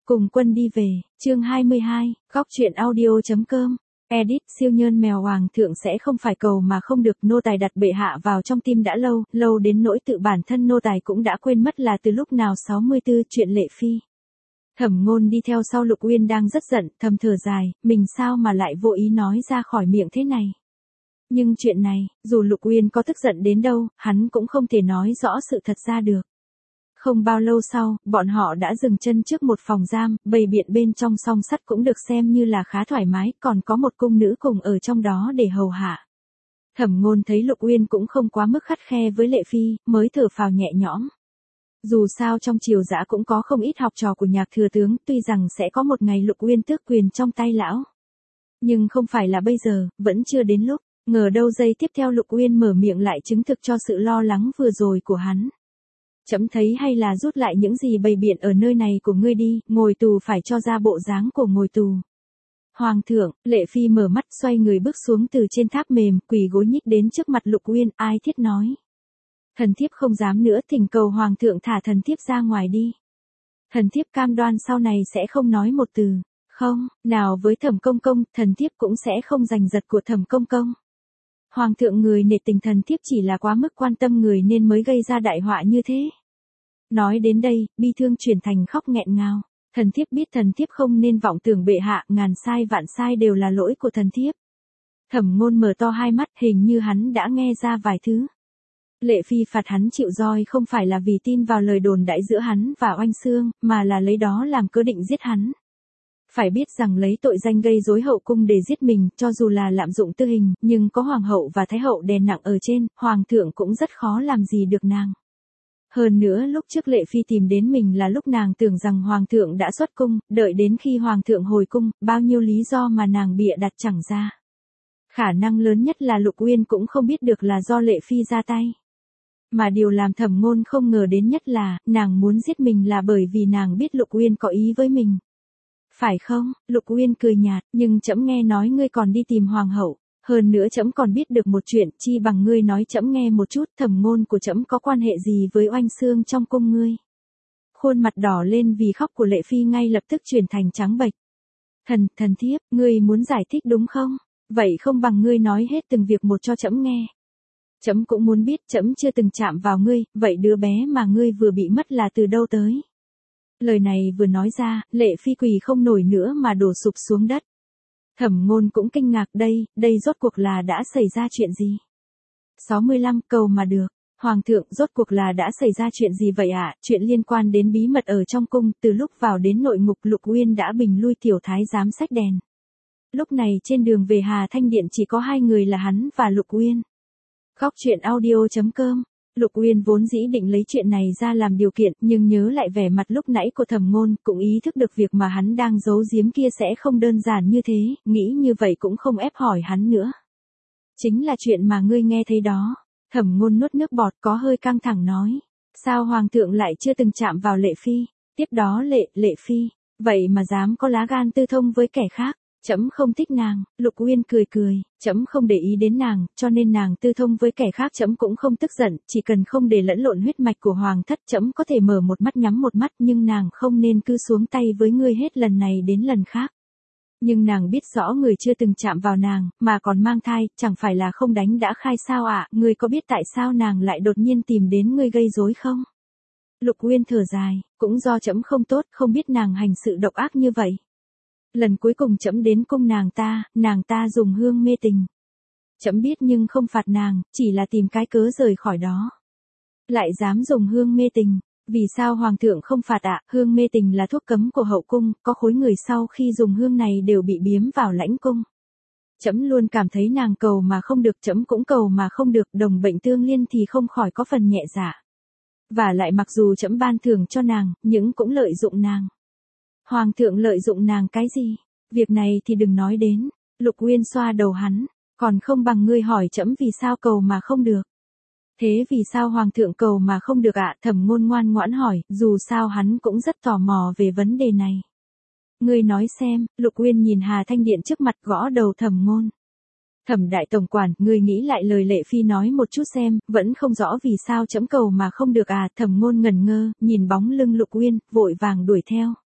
Cùng quân đi về, chương 22, góc truyện audio.com. Edit, siêu nhơn mèo hoàng thượng sẽ không phải cầu mà không được, nô tài đặt bệ hạ vào trong tim đã lâu, lâu đến nỗi tự bản thân nô tài cũng đã quên mất là từ lúc nào. 64, chuyện Lệ Phi. Thẩm Ngôn đi theo sau Lục Uyên đang rất giận, thầm thở dài, mình sao mà lại vô ý nói ra khỏi miệng thế này. Nhưng chuyện này, dù Lục Uyên có tức giận đến đâu, hắn cũng không thể nói rõ sự thật ra được. Không bao lâu sau, bọn họ đã dừng chân trước một phòng giam, bày biện bên trong song sắt cũng được xem như là khá thoải mái, còn có một cung nữ cùng ở trong đó để hầu hạ. Thẩm Ngôn thấy Lục Uyên cũng không quá mức khắt khe với Lệ Phi, mới thở phào nhẹ nhõm. Dù sao trong triều dã cũng có không ít học trò của Nhạc thừa tướng, tuy rằng sẽ có một ngày Lục Uyên tước quyền trong tay lão. Nhưng không phải là bây giờ, vẫn chưa đến lúc, ngờ đâu giây tiếp theo Lục Uyên mở miệng lại chứng thực cho sự lo lắng vừa rồi của hắn. Chấm thấy hay là rút lại những gì bày biện ở nơi này của ngươi đi, ngồi tù phải cho ra bộ dáng của ngồi tù. Hoàng thượng, Lệ Phi mở mắt xoay người bước xuống từ trên tháp mềm, quỳ gối nhích đến trước mặt Lục Uyên, ai thiết nói. Thần thiếp không dám nữa, thỉnh cầu Hoàng thượng thả thần thiếp ra ngoài đi. Thần thiếp cam đoan sau này sẽ không nói một từ, không, nào với Thẩm công công, thần thiếp cũng sẽ không giành giật của Thẩm công công. Hoàng thượng người nể tình, thần thiếp chỉ là quá mức quan tâm người nên mới gây ra đại họa như thế. Nói đến đây, bi thương chuyển thành khóc nghẹn ngào. Thần thiếp biết thần thiếp không nên vọng tưởng bệ hạ, ngàn sai vạn sai đều là lỗi của thần thiếp. Thẩm Ngôn mở to hai mắt, hình như hắn đã nghe ra vài thứ. Lệ Phi phạt hắn chịu roi không phải là vì tin vào lời đồn đãi giữa hắn và Oanh Xương, mà là lấy đó làm cớ định giết hắn. Phải biết rằng lấy tội danh gây rối hậu cung để giết mình, cho dù là lạm dụng tư hình, nhưng có hoàng hậu và thái hậu đè nặng ở trên, hoàng thượng cũng rất khó làm gì được nàng. Hơn nữa lúc trước Lệ Phi tìm đến mình là lúc nàng tưởng rằng hoàng thượng đã xuất cung, đợi đến khi hoàng thượng hồi cung, bao nhiêu lý do mà nàng bịa đặt chẳng ra. Khả năng lớn nhất là Lục Uyên cũng không biết được là do Lệ Phi ra tay. Mà điều làm Thẩm Ngôn không ngờ đến nhất là, nàng muốn giết mình là bởi vì nàng biết Lục Uyên có ý với mình. Phải không? Lục Uyên cười nhạt, nhưng trẫm nghe nói ngươi còn đi tìm hoàng hậu. Hơn nữa trẫm còn biết được một chuyện, chi bằng ngươi nói trẫm nghe một chút, Thẩm ngôn của trẫm có quan hệ gì với Oanh Xương trong cung ngươi. Khuôn mặt đỏ lên vì khóc của Lệ Phi ngay lập tức chuyển thành trắng bệch. Thần thiếp, ngươi muốn giải thích đúng không? Vậy không bằng ngươi nói hết từng việc một cho trẫm nghe. Trẫm cũng muốn biết, trẫm chưa từng chạm vào ngươi, vậy đứa bé mà ngươi vừa bị mất là từ đâu tới? Lời này vừa nói ra, Lệ Phi quỳ không nổi nữa mà đổ sụp xuống đất. Thẩm Ngôn cũng kinh ngạc, đây rốt cuộc là đã xảy ra chuyện gì? 65, cầu mà được. Hoàng thượng, rốt cuộc là đã xảy ra chuyện gì vậy ạ? Chuyện liên quan đến bí mật ở trong cung, từ lúc vào đến nội ngục Lục Uyên đã bình lui tiểu thái giám xách đèn. Lúc này trên đường về Hà Thanh Điện chỉ có hai người là hắn và Lục Uyên. Góc truyện audio.com. Lục Uyên vốn dĩ định lấy chuyện này ra làm điều kiện, nhưng nhớ lại vẻ mặt lúc nãy của Thẩm Ngôn, cũng ý thức được việc mà hắn đang giấu giếm kia sẽ không đơn giản như thế, nghĩ như vậy cũng không ép hỏi hắn nữa. Chính là chuyện mà ngươi nghe thấy đó. Thẩm Ngôn nuốt nước bọt, có hơi căng thẳng nói. Sao hoàng thượng lại chưa từng chạm vào Lệ Phi? Tiếp đó Lệ Phi, vậy mà dám có lá gan tư thông với kẻ khác. Trẫm không thích nàng. Lục Uyên cười, trẫm không để ý đến nàng, cho nên nàng tư thông với kẻ khác trẫm cũng không tức giận, chỉ cần không để lẫn lộn huyết mạch của hoàng thất trẫm có thể mở một mắt nhắm một mắt, nhưng nàng không nên cứ xuống tay với ngươi hết lần này đến lần khác. Nhưng nàng biết rõ người chưa từng chạm vào nàng, mà còn mang thai, chẳng phải là không đánh đã khai sao ạ? Ngươi có biết tại sao nàng lại đột nhiên tìm đến ngươi gây rối không? Lục Uyên thở dài, cũng do trẫm không tốt, không biết nàng hành sự độc ác như vậy. Lần cuối cùng trẫm đến cung nàng ta dùng hương mê tình. Trẫm biết nhưng không phạt nàng, chỉ là tìm cái cớ rời khỏi đó. Lại dám dùng hương mê tình, vì sao hoàng thượng không phạt ạ? Hương mê tình là thuốc cấm của hậu cung, có khối người sau khi dùng hương này đều bị biếm vào lãnh cung. Trẫm luôn cảm thấy nàng cầu mà không được, trẫm cũng cầu mà không được, đồng bệnh tương liên thì không khỏi có phần nhẹ dạ. Và lại mặc dù trẫm ban thưởng cho nàng, nhưng cũng lợi dụng nàng. Hoàng thượng lợi dụng nàng cái gì? Việc này thì đừng nói đến. Lục Uyên xoa đầu hắn, còn không bằng ngươi hỏi trẫm vì sao cầu mà không được. Thế vì sao hoàng thượng cầu mà không được ạ? Thẩm Ngôn ngoan ngoãn hỏi, dù sao hắn cũng rất tò mò về vấn đề này. Ngươi nói xem. Lục Uyên nhìn Hà Thanh Điện trước mặt, gõ đầu Thẩm Ngôn. Thẩm đại tổng quản, ngươi nghĩ lại lời Lệ Phi nói một chút xem, vẫn không rõ vì sao trẫm cầu mà không được à? Thẩm Ngôn ngẩn ngơ, nhìn bóng lưng Lục Uyên, vội vàng đuổi theo.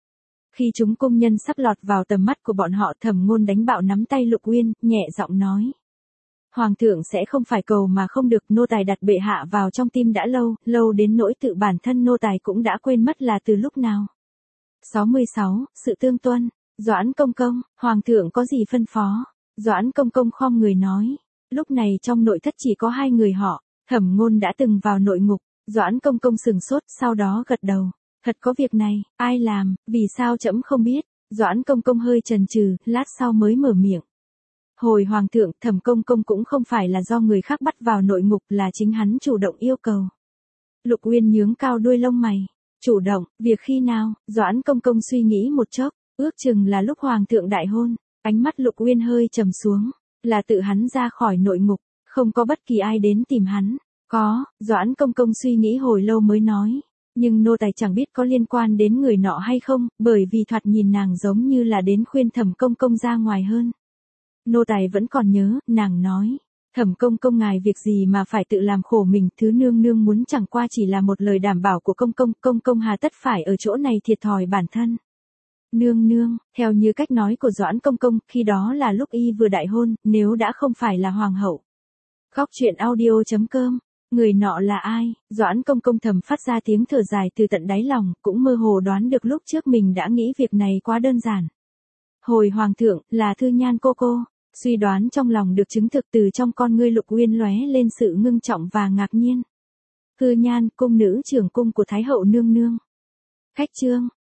Khi chúng công nhân sắp lọt vào tầm mắt của bọn họ, Thẩm Ngôn đánh bạo nắm tay Lục Uyên, nhẹ giọng nói. Hoàng thượng sẽ không phải cầu mà không được, nô tài đặt bệ hạ vào trong tim đã lâu, lâu đến nỗi tự bản thân nô tài cũng đã quên mất là từ lúc nào. 66. Sự tương tuân. Doãn công công, hoàng thượng có gì phân phó? Doãn công công khom người nói. Lúc này trong nội thất chỉ có hai người họ, Thẩm Ngôn đã từng vào nội ngục, Doãn công công sừng sốt, sau đó gật đầu. Thật có việc này, ai làm, vì sao trẫm không biết? Doãn công công hơi chần chừ, lát sau mới mở miệng. Hồi hoàng thượng, Thẩm công công cũng không phải là do người khác bắt vào nội ngục, là chính hắn chủ động yêu cầu. Lục Uyên nhướng cao đuôi lông mày. Chủ động, việc khi nào? Doãn công công suy nghĩ một chốc, ước chừng là lúc hoàng thượng đại hôn. Ánh mắt Lục Uyên hơi trầm xuống, là tự hắn ra khỏi nội ngục, không có bất kỳ ai đến tìm hắn. Có, Doãn công công suy nghĩ hồi lâu mới nói. Nhưng nô tài chẳng biết có liên quan đến người nọ hay không, bởi vì thoạt nhìn nàng giống như là đến khuyên Thẩm công công ra ngoài hơn. Nô tài vẫn còn nhớ, nàng nói. Thẩm công công ngài việc gì mà phải tự làm khổ mình, thứ nương nương muốn chẳng qua chỉ là một lời đảm bảo của công công hà tất phải ở chỗ này thiệt thòi bản thân. Nương nương, theo như cách nói của Doãn công công, khi đó là lúc y vừa đại hôn, nếu đã không phải là hoàng hậu. Góc truyện audio.com. Người nọ là ai? Doãn công công thầm phát ra tiếng thở dài từ tận đáy lòng, cũng mơ hồ đoán được lúc trước mình đã nghĩ việc này quá đơn giản. Hồi hoàng thượng, là Thư Nhan cô. Suy đoán trong lòng được chứng thực từ trong con ngươi Lục Uyên lóe lên sự ngưng trọng và ngạc nhiên. Thư Nhan, cung nữ trưởng cung của Thái hậu nương nương. Khách chương.